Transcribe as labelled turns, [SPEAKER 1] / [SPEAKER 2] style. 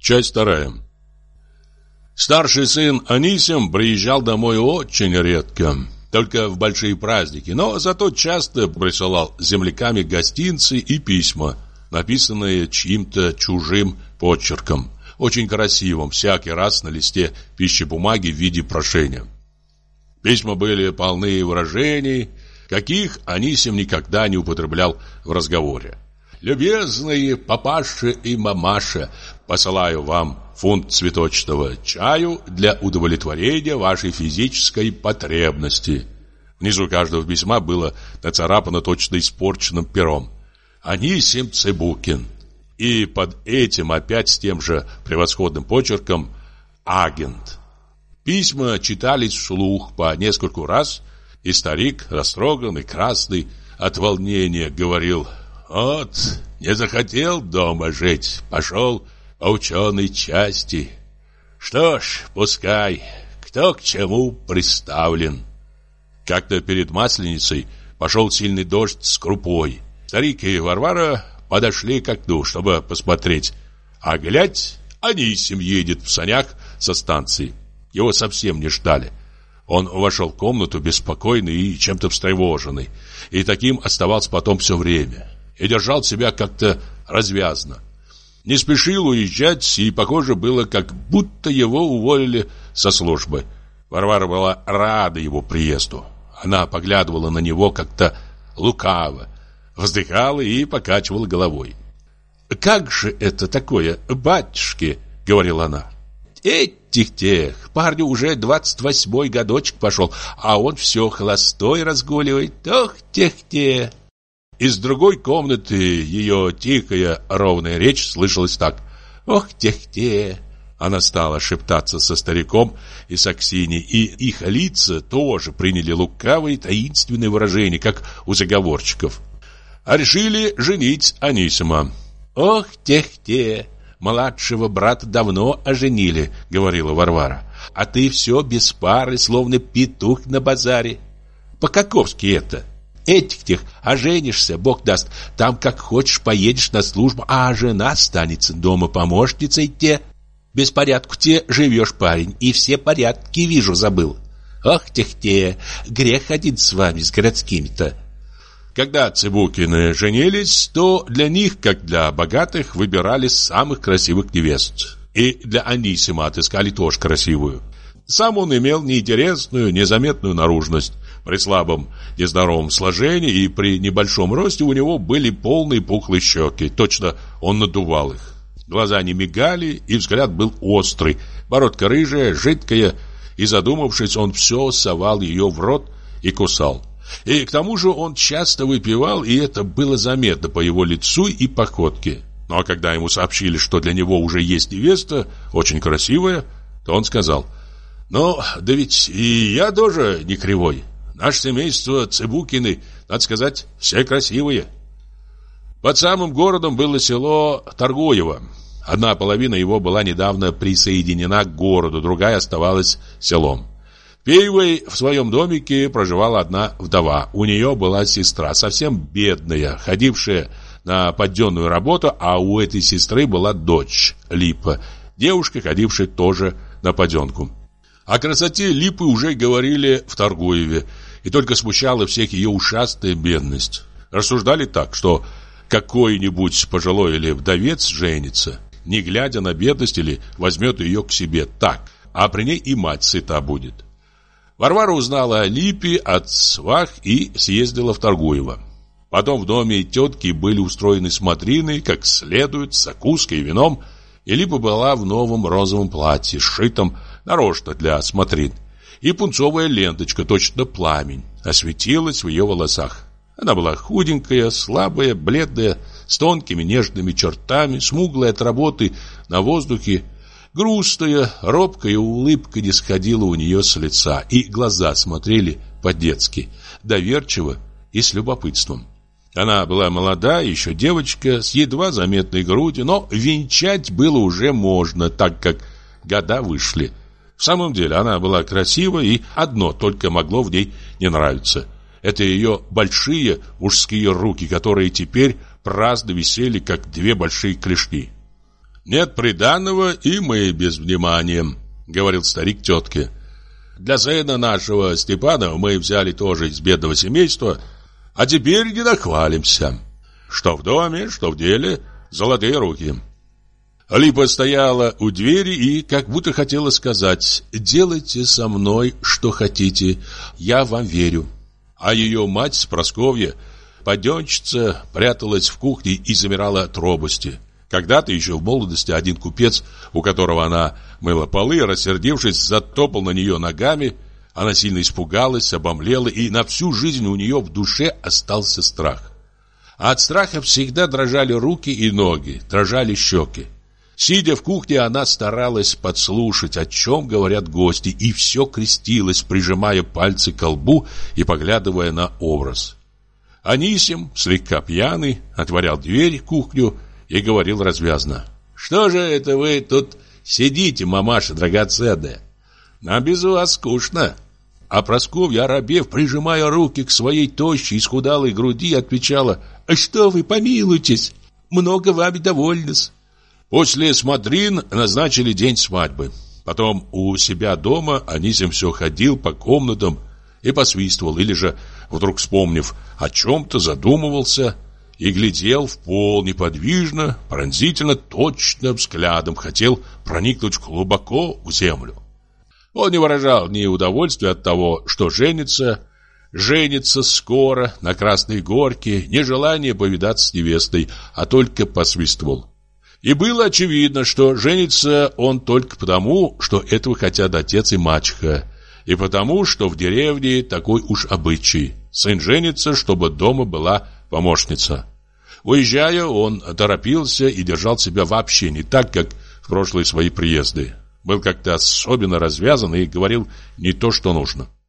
[SPEAKER 1] Часть вторая. Старший сын Анисим приезжал домой очень редко, только в большие праздники, но зато часто присылал с земляками гостинцы и письма, написанные чьим-то чужим почерком, очень красивым, всякий раз на листе пищебумаги в виде прошения. Письма были полны выражений, каких Анисим никогда не употреблял в разговоре. «Любезные папаша и мамаша, посылаю вам фунт цветочного чаю для удовлетворения вашей физической потребности». Внизу каждого письма было нацарапано точно испорченным пером «Анисим Цыбукин». И под этим опять с тем же превосходным почерком «Агент». Письма читались вслух по нескольку раз, и старик, растроганный, красный от волнения, говорил: «Вот, не захотел дома жить, пошел по ученой части. Что ж, пускай, кто к чему приставлен». Как-то перед Масленицей пошел сильный дождь с крупой. Старик и Варвара подошли к окну, чтобы посмотреть. А глядь, Анисим едет в санях со станции. Его совсем не ждали. Он вошел в комнату беспокойный и чем-то встревоженный. И таким оставался потом все время. И держал себя как-то развязно. Не спешил уезжать, и похоже было, как будто его уволили со службы. Варвара была рада его приезду. Она поглядывала на него как-то лукаво, вздыхала и покачивала головой. «Как же это такое, батюшки?» — говорила она. «Этих-тех, парню уже 28-й годочек пошел, а он все холостой разгуливает. Ох, тех-те!» Из другой комнаты ее тихая, ровная речь слышалась так: «Ох, тех-те!» Она стала шептаться со стариком и с Аксиньей, и их лица тоже приняли лукавые, таинственные выражения, как у заговорщиков. А решили женить Анисима. «Ох, тех-те! Младшего брата давно оженили», — говорила Варвара. «А ты все без пары, словно петух на базаре. По-каковски это? Этих-тех оженишься, Бог даст, там как хочешь поедешь на службу, а жена останется дома помощницей те. Беспорядку те живешь, парень, и все порядки, вижу, забыл. Ох, тех-те, грех один с вами, с городскими-то». Когда Цыбукины женились, то для них, как для богатых, выбирали самых красивых невест. И для Анисима отыскали тоже красивую. Сам он имел неинтересную, незаметную наружность. При слабом, нездоровом сложении и при небольшом росте у него были полные пухлые щеки. Точно он надувал их. Глаза не мигали, и взгляд был острый. Бородка рыжая, жидкая, и, задумавшись, он все совал ее в рот и кусал. И к тому же он часто выпивал, и это было заметно по его лицу и походке. Но когда ему сообщили, что для него уже есть невеста, очень красивая, то он сказал: «Ну, да ведь и я тоже не кривой. Наше семейство Цыбукины, надо сказать, все красивые». Под самым городом было село Торгуево. Одна половина его была недавно присоединена к городу, другая оставалась селом. Пеевой в своем домике проживала одна вдова. У нее была сестра, совсем бедная, ходившая на подденную работу, а у этой сестры была дочь, Липа, девушка, ходившая тоже на подденку. О красоте Липы уже говорили в Торгуеве, и только смущала всех ее ушастая бедность. Рассуждали так, что какой-нибудь пожилой или вдовец женится, не глядя на бедность, или возьмет ее к себе так, а при ней и мать сыта будет. Варвара узнала о Липе от свах и съездила в Торгуево. Потом в доме тетки были устроены смотрины, как следует, с закуской и вином, и Липа была в новом розовом платье, сшитом нарочно для смотрин, и пунцовая ленточка, точно пламень, осветилась в ее волосах. Она была худенькая, слабая, бледная, с тонкими нежными чертами, смуглая от работы на воздухе. Грустная, робкая улыбка не сходила у нее с лица, и глаза смотрели по-детски, доверчиво и с любопытством. Она была молода, еще девочка, с едва заметной грудью, но венчать было уже можно, так как года вышли. В самом деле она была красива, и одно только могло в ней не нравиться. Это ее большие мужские руки, которые теперь праздно висели, как две большие клешни. Нет приданого, и мы без внимания, говорил старик тетке. Для сына нашего Степана мы взяли тоже из бедного семейства, а теперь не нахвалимся. Что в доме, что в деле, золотые руки. Липа стояла у двери и как будто хотела сказать: «Делайте со мной, что хотите, я вам верю». А ее мать, Просковья, паденщица, пряталась в кухне и замирала от робости. Когда-то еще в молодости один купец, у которого она мыла полы, рассердившись, затопал на нее ногами. Она сильно испугалась, обомлела, и на всю жизнь у нее в душе остался страх. А от страха всегда дрожали руки и ноги, дрожали щеки. Сидя в кухне, она старалась подслушать, о чем говорят гости, и все крестилась, прижимая пальцы к лбу и поглядывая на образ. Анисим, слегка пьяный, отворял дверь в кухню и говорил развязно: «Что же это вы тут сидите, мамаша драгоценная? Нам без вас скучно». А Просковья, оробев, прижимая руки к своей тощей, исхудалой груди, отвечала: «Что вы, помилуйтесь, много вами довольны-с». После смотрин назначили день свадьбы. Потом у себя дома Анисим все ходил по комнатам и посвистывал, или же, вдруг вспомнив о чем-то, задумывался и глядел в пол неподвижно, пронзительно, точно взглядом, хотел проникнуть глубоко в землю. Он не выражал ни удовольствия от того, что женится скоро на Красной Горке, ни желания повидаться с невестой, а только посвистывал. И было очевидно, что женится он только потому, что этого хотят отец и мачеха, и потому, что в деревне такой уж обычай. Сын женится, чтобы дома была помощница. Уезжая, он торопился и держал себя вообще не так, как в прошлые свои приезды. Был как-то особенно развязан и говорил не то, что нужно.